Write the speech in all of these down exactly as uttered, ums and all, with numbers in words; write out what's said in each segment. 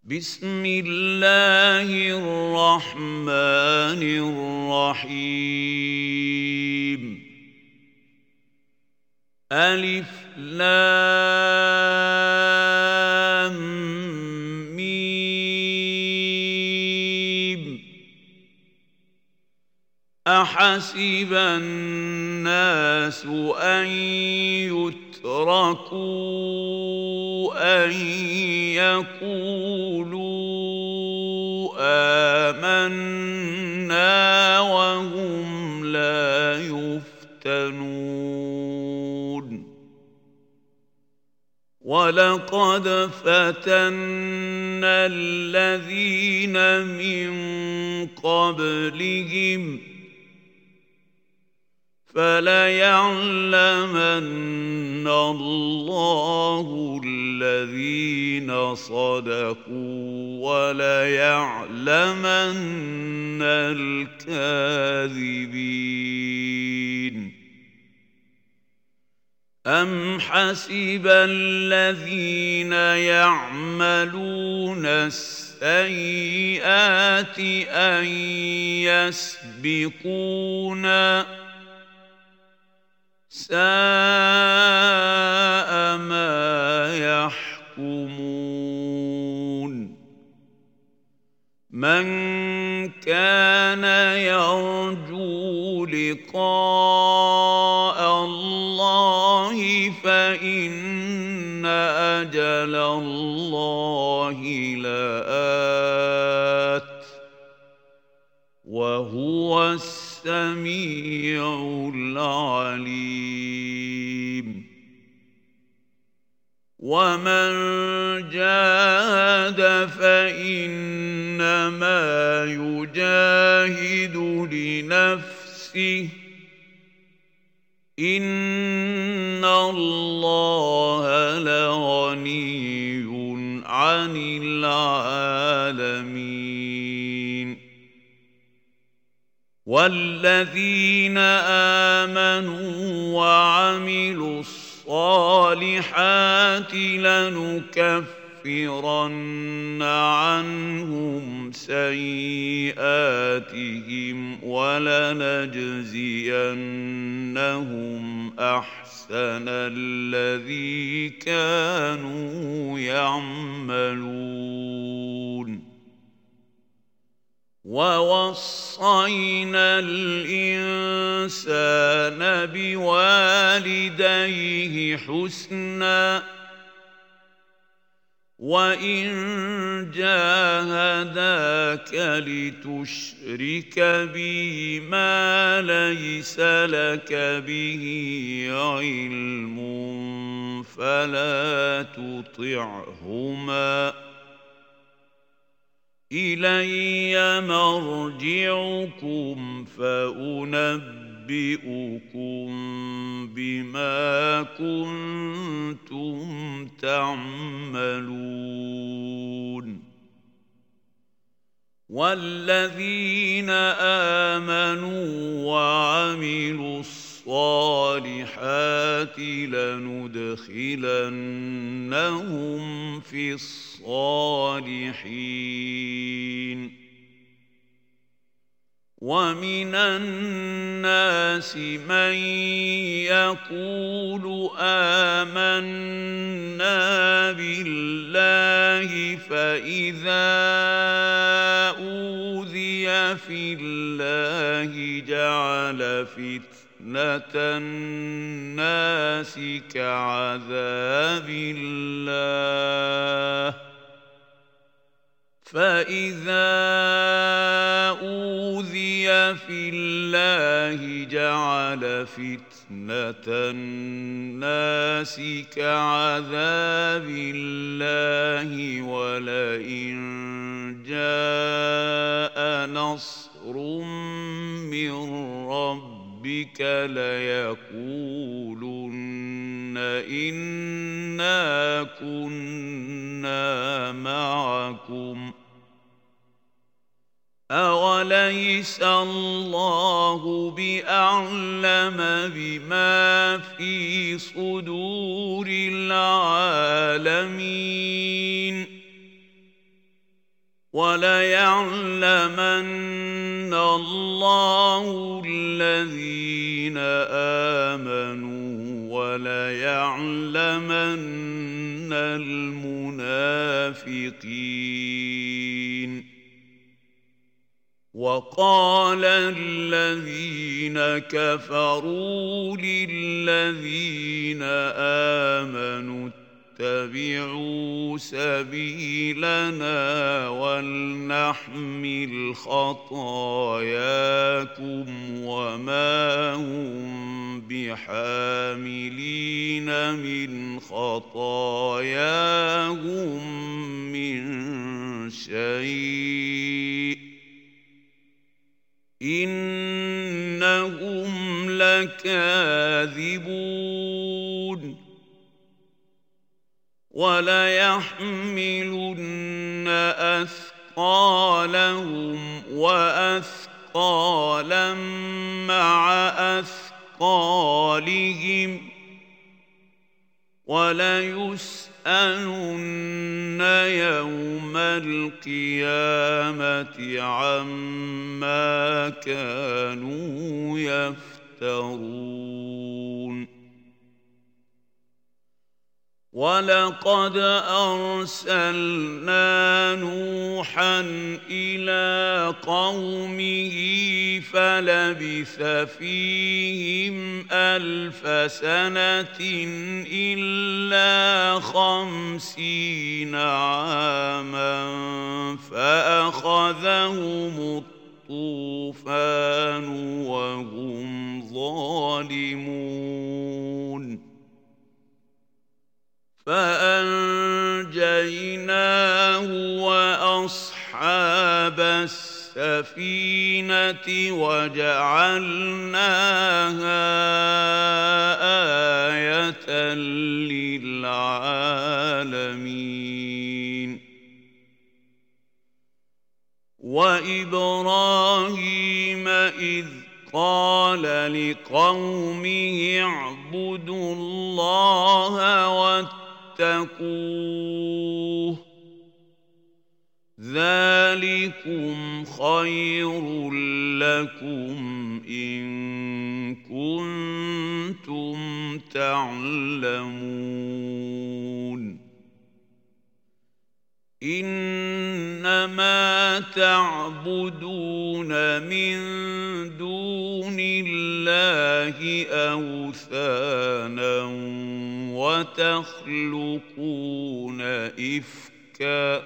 بسم الله الرحمن الرحيم. ألف لام ميم. أحسب الناس أن يتركوا أن يقولوا آمنا وهم لا يفتنون. ولقد فتنا الذين من قبلهم فليعلمن الله الذين صدقوا وليعلمن الكاذبين. أم حسب الذين يعملون السيئات أن يسبقونا ساء ما يحكمون. من كان يرجو لقاء الله فإن أجل الله لآت وهو السميع العليم. ومن جاهد فإنما يجاهد لنفسه إن الله لغني عن العالمين. والذين آمنوا وعملوا الصالحات لنكفرن عنهم سيئاتهم ولنجزينهم أحسن الذي كانوا يعملون. ووصينا الإنسان بوالديه حسنا وإن جاهداك لتشرك بي ما ليس لك به علم فلا تطعهما إلي مرجعكم فأنبئكم بما كنتم تعملون. والذين آمنوا وعملوا الصالحات لندخلنهم في الصالحين. ومن الناس من يقول آمنا بالله فإذا أوذي في الله جعل فتنة الناس كعذاب الله فإذا أوذي في الله جعل فتنة الناس كعذاب الله ولئن جاء نصر من ربك ليقولن إنا كنا معكم أوليس الله بأعلم بما في صدور العالمين وَلَيَعْلَمَنَّ اللَّهُ الَّذِينَ آمَنُوا وَلَيَعْلَمَنَّ الْمُنَافِقِينَ. وَقَالَ الَّذِينَ كَفَرُوا لِلَّذِينَ آمَنُوا اتَّبِعُوا سَبِيلَنَا وَلْنَحْمِلْ خَطَايَاكُمْ وَمَا هُم بِحَامِلِينَ مِنْ خَطَايَاهُم مِّن شَيْءٍ إِنَّهُمْ لَكَاذِبُونَ. وَلَيَحْمِلُنَّ أَثْقَالَهُمْ وَأَثْقَالًا مَّعَ أَثْقَالِهِمْ وَلَيُسْأَلُنَّ يَوْمَ الْقِيَامَةِ عَمَّا كَانُوا يَفْتَرُونَ. وَلَقَدْ أَرْسَلْنَا نُوحًا إِلَىٰ قَوْمِهِ فَلَبِثَ فِيهِمْ أَلْفَ سَنَةٍ إِلَّا خَمْسِينَ عَامًا فَأَخَذَهُمُ الطُّوفَانُ وَهُمْ ظَالِمُونَ. فَأَنجَيْنَاهُ وَأَصْحَابَ السَّفِينَةِ وَجَعَلْنَاهَا آيَةً لِّلْعَالَمِينَ. وَإِبْرَاهِيمَ إِذْ قَالَ لِقَوْمِهِ اعْبُدُوا اللَّهَ وَاتَّقُوهُ ذَلِكُمْ خَيْرٌ لَّكُمْ إِن كُنتُمْ تَعْلَمُونَ. إِنَّمَا تَعْبُدُونَ مِن دُونِ اللَّهِ أَوْثَانًا وَتَخْلُقُونَ إِفْكًا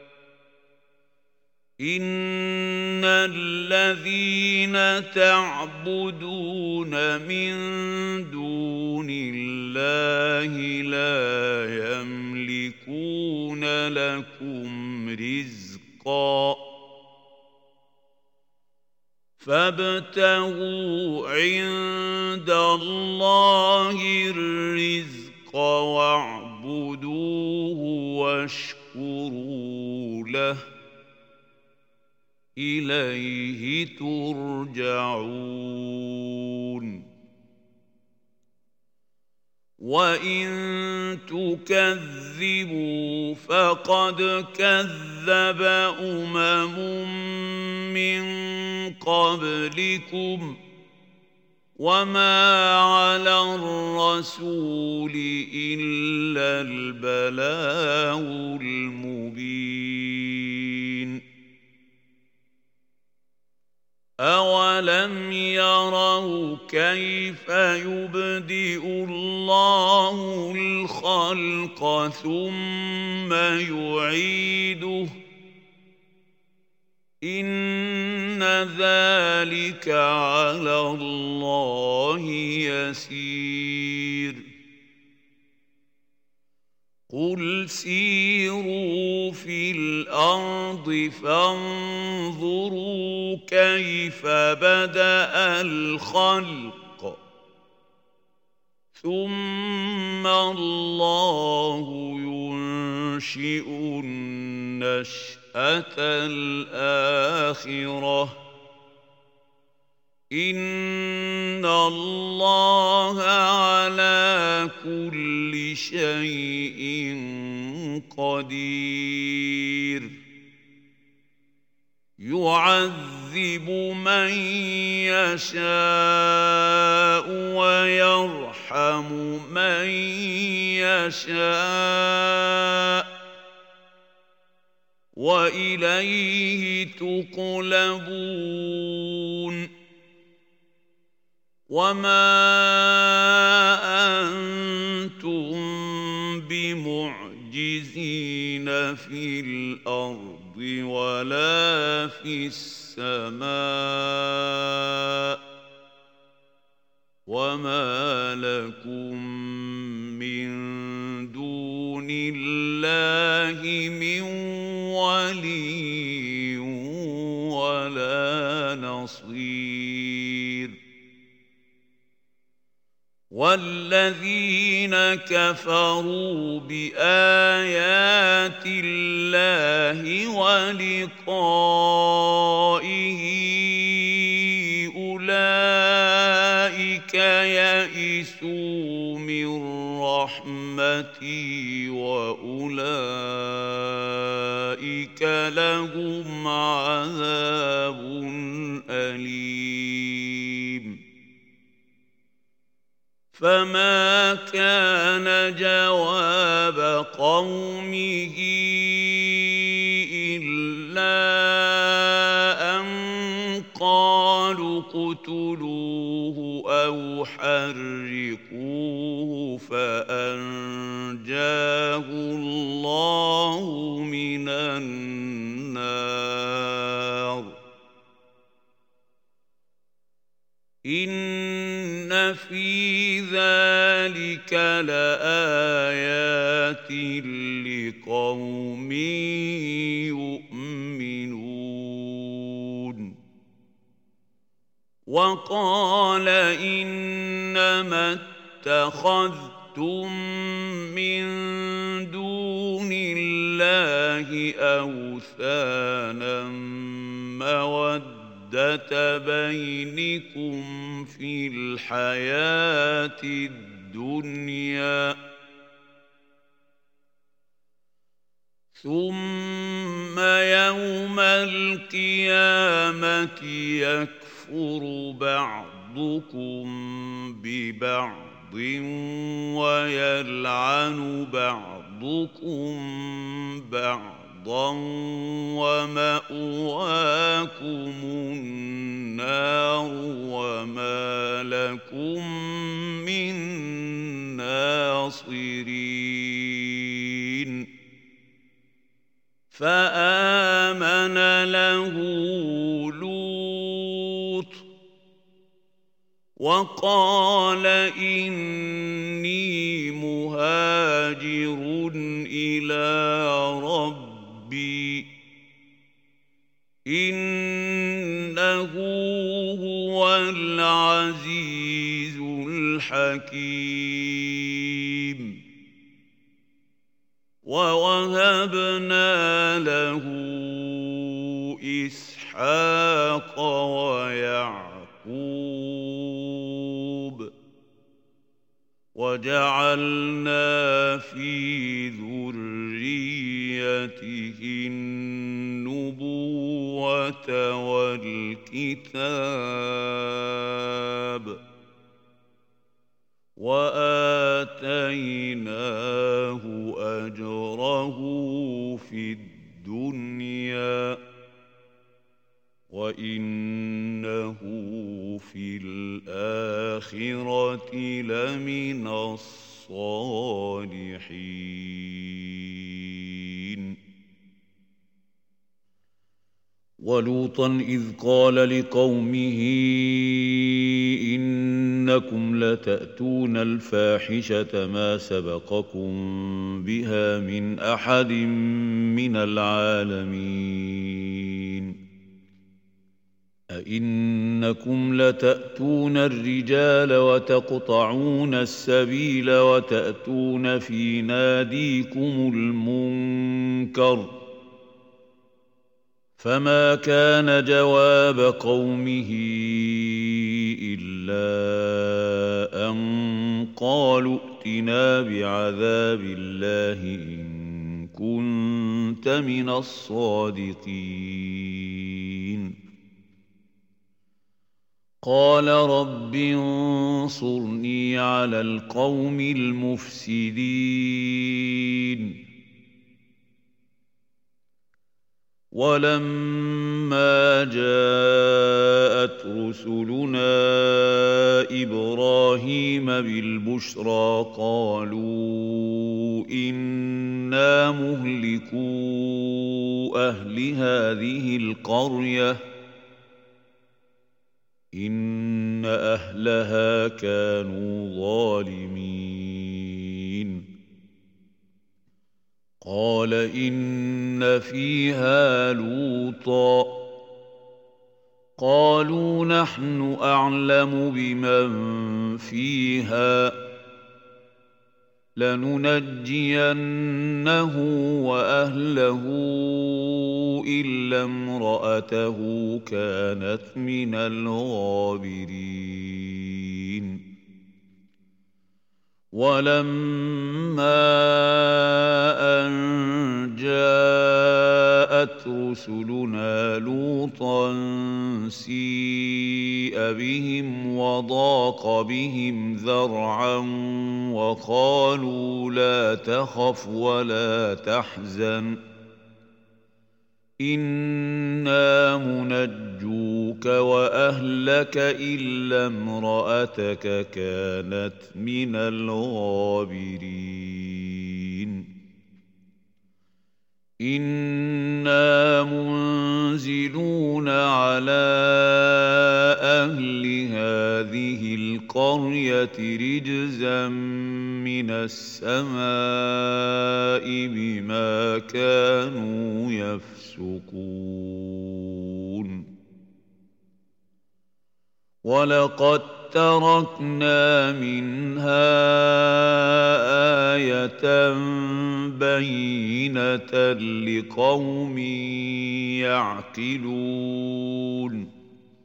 إِنَّ الَّذِينَ تَعْبُدُونَ مِن دُونِ اللَّهِ لَا يَمْلِكُونَ لَكُمْ رِزْقًا فَابْتَغُوا عِندَ اللَّهِ الرِّزْقَ وَاعْبُدُوهُ وَاشْكُرُوا لَهُ إِلَيْهِ تُرْجَعُونَ. وَإِن تُكَذِّبُوا فَقَدْ كَذَّبَ أُمَمٌ مِّن قَبْلِكُمْ وَمَا عَلَى الرَّسُولِ إِلَّا الْبَلَاغُ الْمُبِينُ. أَوَلَمْ يَرَوْا كَيْفَ يُبْدِئُ اللَّهُ الْخَلْقَ ثُمَّ يُعِيدُهُ إِنَّ ذَلِكَ عَلَى اللَّهِ يَسِيرٌ. قُلْ سِيرُوا فِي الْأَرْضِ فَانظُرُوا كَيْفَ بَدَأَ الْخَلْقَ ثُمَّ اللَّهُ يُنشِئُ النَّشْأَةَ الْآخِرَةَ إِنَّ اللَّهَ عَلَى كُلِّ شَيْءٍ قَدِيرٌ. يعذب من يشاء ويرحم من يشاء وإليه تقلبون وما أنتم بمعجزين في الأرض ولا في السماء وما لكم من دون الله من ولي ولا نصير والذين كفروا بآيات الله ولقائه أولئك يئسوا من رحمتي وأولئك لهم عذاب أليم فما كان جواب قومه إلا أن قالوا اقتلوه أو حرقوه فأنجاه الله من النار إن في ذلك لآيات لقوم يؤمنون وقال إنما اتخذتم من دون الله أوثانا مودة بينكم في الحياة الدنيا ثم يوم القيامة يكفر بعضكم ببعض ويلعن بعضكم بعضا ومأواكم النار وما لكم من ناصرين فآمن له لوط وقال إني مهاجر إلى ربي إنه هو العزيز الحكيم ووهبنا له إسحاق ويعقوب وجعلنا في ذريته النبوة والكتاب وآتيناه أجره في الدنيا وإنه في الآخرة لمن الصالحين ولوطا إذ قال لقومه إنكم لتأتون الفاحشة ما سبقكم بها من أحد من العالمين أئنكم لتأتون الرجال وتقطعون السبيل وتأتون في ناديكم المنكر فما كان جواب قومه إلا أن قالوا ائتنا بعذاب الله إن كنت من الصادقين قال رب انصرني على القوم المفسدين ولما جاءت رسلنا إبراهيم بالبشرى قالوا إنا مهلكو أهل هذه القرية إن أهلها كانوا ظالمين قال إن فيها لوطا قالوا نحن أعلم بمن فيها لننجينه وأهله إلا امرأته كانت من الغابرين ولما أن جاءت رسلنا لوطا سيء بهم وضاق بهم ذرعا وقالوا لا تخف ولا تحزن إنا منجوك وأهلك إلا امرأتك كانت من الغابرين إنا منزلون على أهل هذه القرية رجزا من السماء بما كانوا يفسقون ولقد تركنا منها آية بينة لقوم يعقلون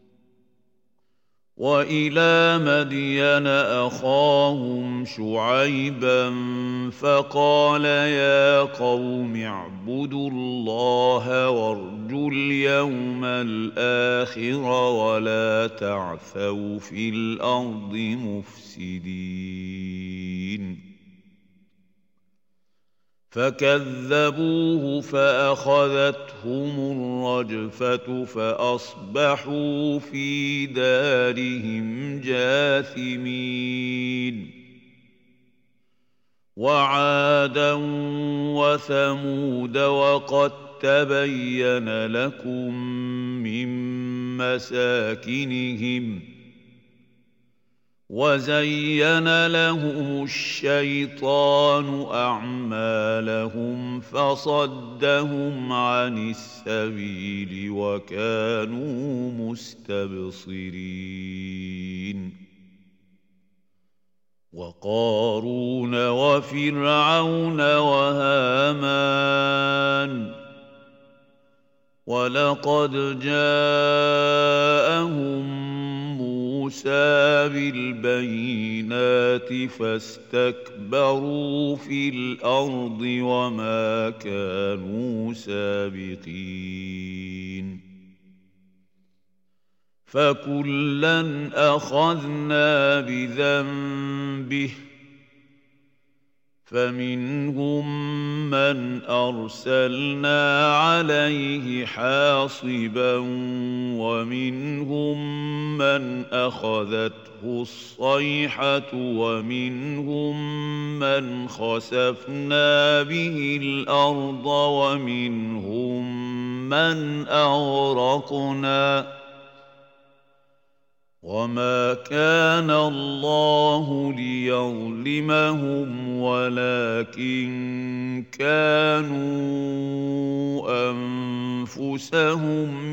وإلى مدين أخاهم شعيبا فقال يا قوم اعبدوا الله وارجوا اليوم الآخر ولا تعثوا في الأرض مفسدين فكذبوه فأخذتهم الرجفة فأصبحوا في دارهم جاثمين وعادا وثمود وقد تبين لكم من مساكنهم وزين لهم الشيطان أعمالهم فصدهم عن السبيل وكانوا مستبصرين وقارون وفرعون وهامان ولقد جاءهم موسى بالبينات فاستكبروا في الأرض وما كانوا سابقين فكلا أخذنا بذنبه فمنهم من أرسلنا عليه حاصبا ومنهم من أخذته الصيحة ومنهم من خسفنا به الأرض ومنهم من أغرقنا وما كان الله ليظلمهم ولكن كانوا أنفسهم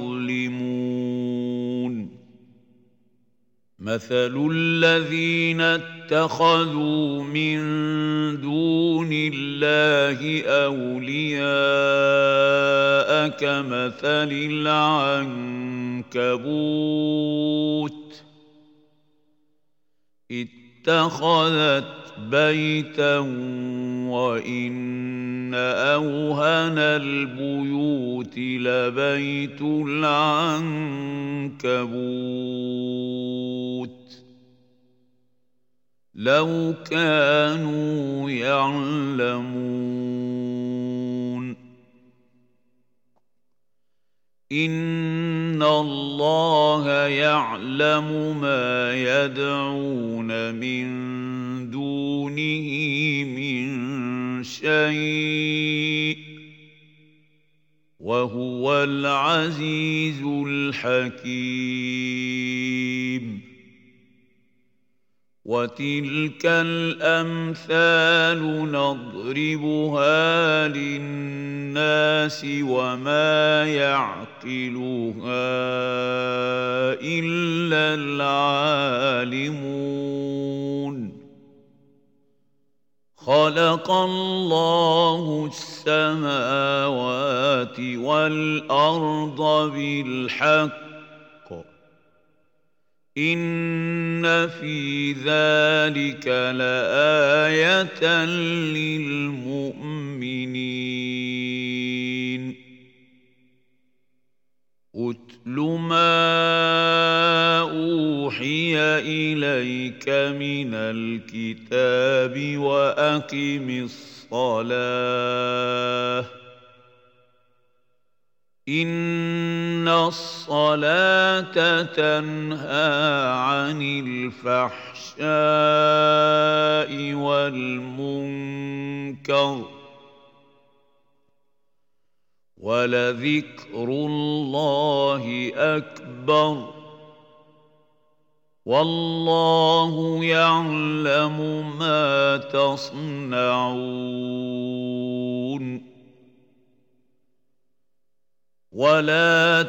يظلمون مثل الذين اتخذوا من دون الله أولياء كمثل العنكبوت اتخذت بيتا وإن أوهن البيوت لبيت العنكبوت لو كانوا يعلمون إن الله يعلم ما يدعون من دونه من شيء وهو العزيز الحكيم وتلك الأمثال نضربها للناس وما يعقلها إلا العالمون خلق الله السماوات والأرض بالحق إن في ذلك لآية للمؤمنين أتل ما أوحي إليك من الكتاب وأقم الصلاة إن الصلاة تنهى عن الفحشاء والمنكر ولذكر الله أكبر والله يعلم ما تصنعون ولا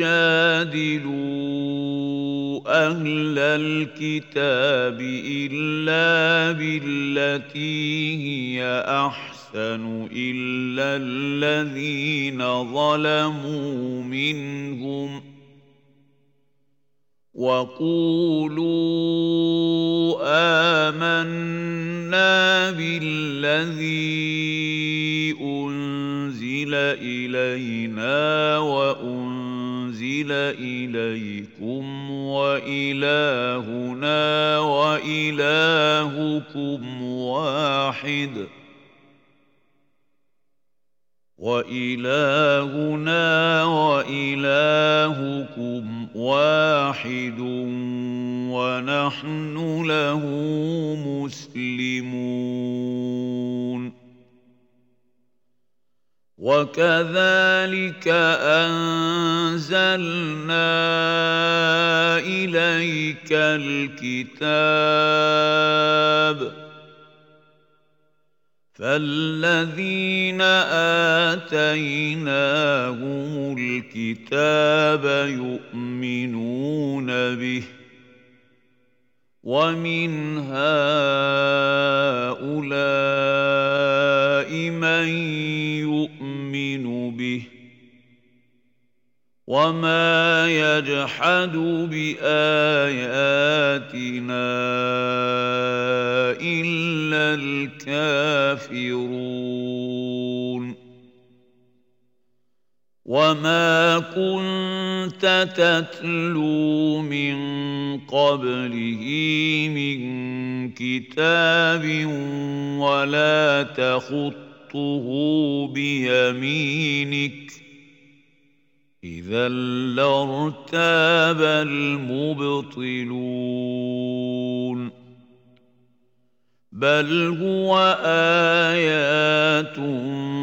تجادلوا أهل الكتاب إلا بالتي هي أحسن إلا الذين ظلموا منهم وقولوا آمنا بالذي أنزل إلينا وأنزل إليكم وإلهنا وإلهكم واحد وإلهنا وإلهكم واحد ونحن له مسلمون وكذلك أنزلنا إليك الكتاب فالذين آتيناهم الكتاب يؤمنون به ومن هؤلاء من يؤمن به وما يجحد بآياتنا إلا الكافرون وما كنت تتلو من قبله من كتاب ولا تخطه بيمينك إذا لارتاب المبطلون بل هو آيات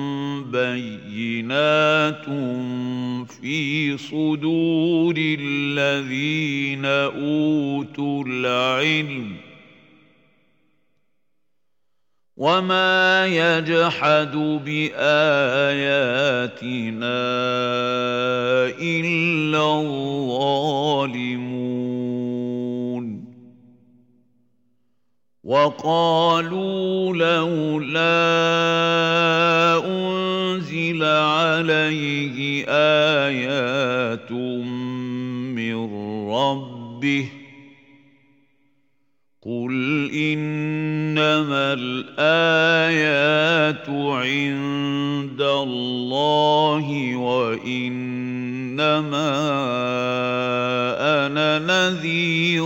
بينات في صدور الذين أوتوا العلم وما يجحد بآياتنا إلا الظالمون وقالوا لولا أنزل عليه آيات من ربه قل إنما الآيات عند الله وإنما أنا نذير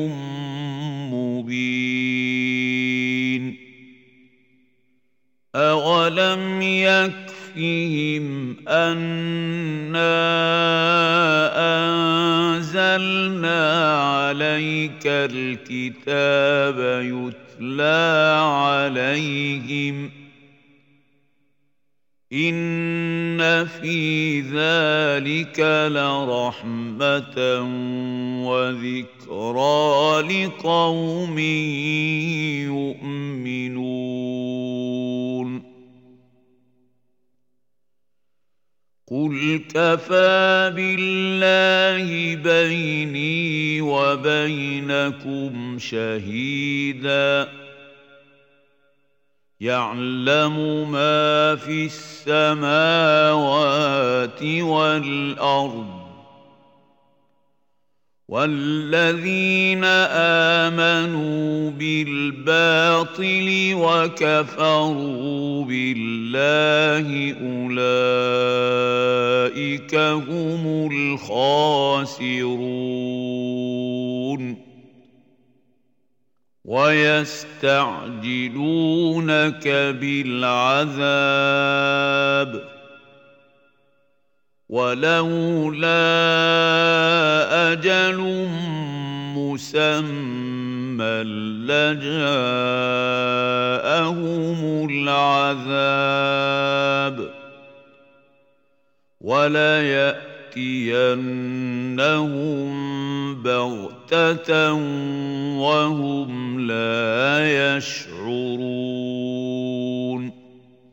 مبين أولم يكفهم أنا أنزلنا عليك الكتاب يتلى عليهم إن في ذلك لرحمة وذكرى لقوم يؤمنون قل كفى بالله بيني وبينكم شهيدا يعلم ما في السماوات والأرض والذين آمنوا بالباطل وكفروا بالله أولئك هم الخاسرون ويستعجلونك بالعذاب ولولا أجل مسمى لجاءهم العذاب وليأتينهم بغتة وهم لا يشعرون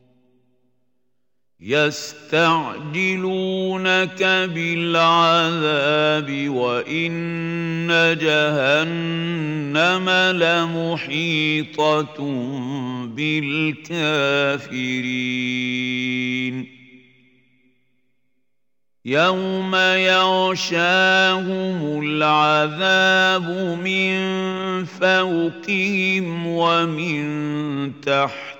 يستعجلونك بالعذاب وإن جهنم لمحيطة بالكافرين يوم يغشاهم العذاب من فوقهم ومن تحت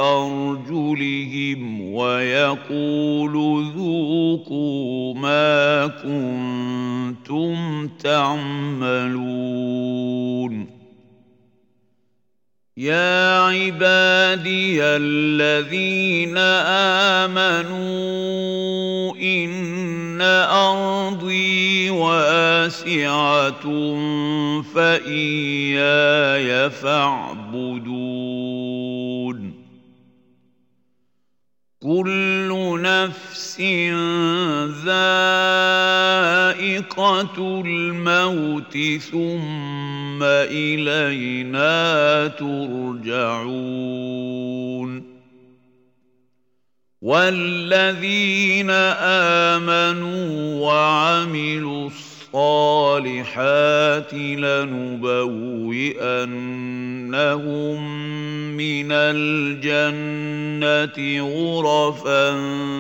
أرجلهم ويقول ذوقوا ما كنتم تعملون يا عبادي الذين آمنوا إن أرضي واسعة فإياي فاعبدون كل نفس ذائقة الموت ثم إلينا ترجعون والذين آمنوا وعملوا الصالحات لنبوئنهم من الجنة غرفا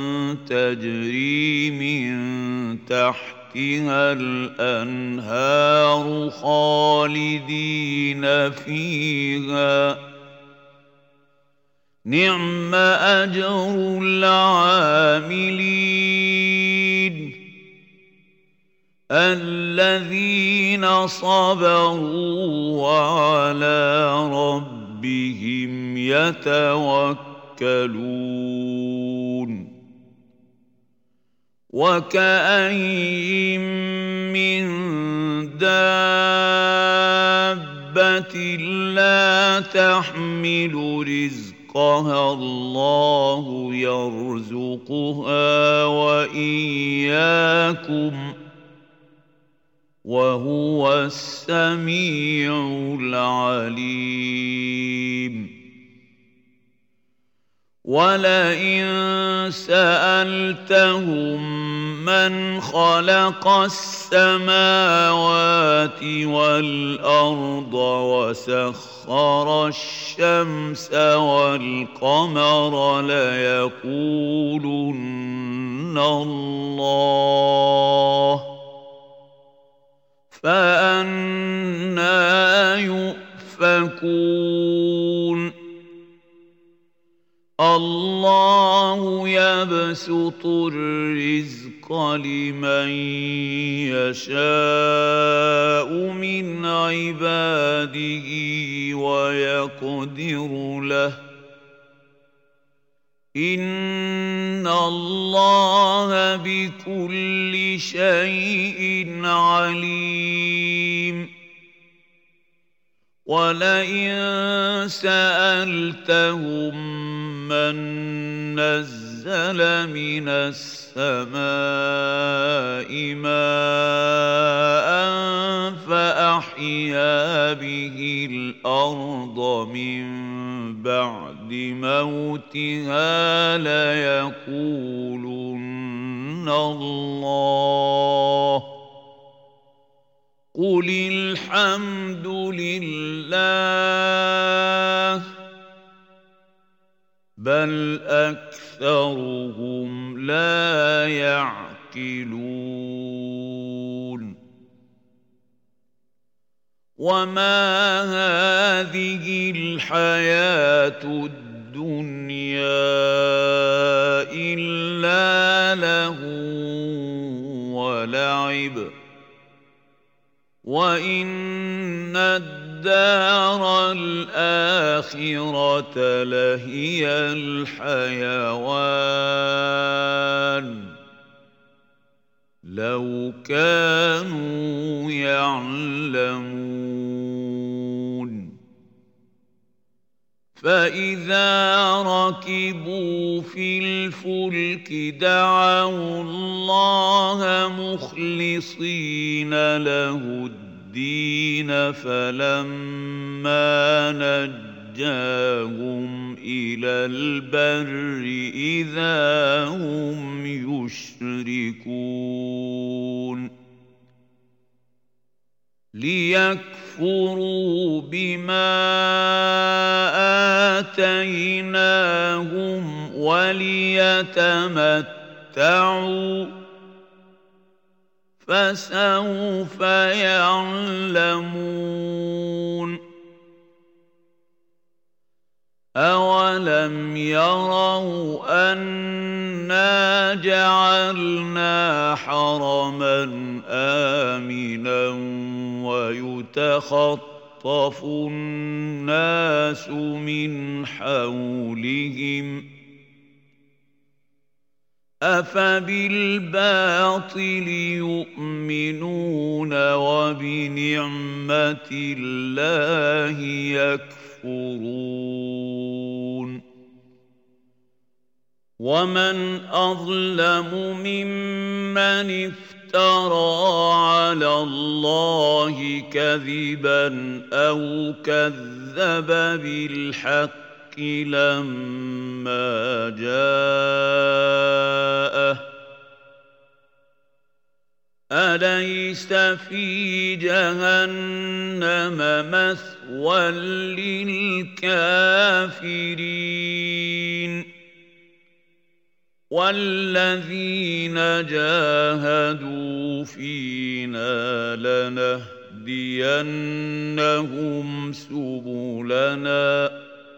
تجري من تحتها الأنهار خالدين فيها نعم أجر العاملين الذين صبروا وعلى ربهم يتوكلون وكأين من دابة لا تحمل رزقها الله يرزقها وإياكم وهو السميع العليم ولئن سألتهم من خلق السماوات والأرض وسخر الشمس والقمر ليقولن الله فأنى يؤفكون يؤفكون الله يبسط الرزق لمن يشاء من عباده ويقدر له إن الله بكل شيء عليم ولئن سألتهم من نزل من السماء ماء فأحيا به الأرض من بعد موتها ليقولن الله قل الحمد لله بل أكثرهم لا يعقلون وما هذه الحياة الدنيا إلا لهو ولعب وإن الدار الآخرة لهي الحيوان لو كانوا يعلمون فإذا ركبوا في الفلك دعوا الله مخلصين له الدين فلما نجاهم إلى البر إذا هم يشركون ليكفروا بما آتيناهم وليتمتعوا فسوف يعلمون أولم يروا أنا جعلنا حرما آمنا ويتخطف الناس من حولهم أفبالباطل يؤمنون وبنعمة الله يكفرون ومن أظلم ممن افترى على الله كذبا أو كذب بالحق لما جاءه أليس في جهنم مثوى للكافرين والذين جاهدوا فينا لنهدينهم سبلنا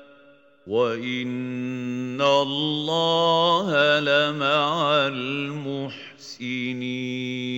وإن الله لمع المحسنين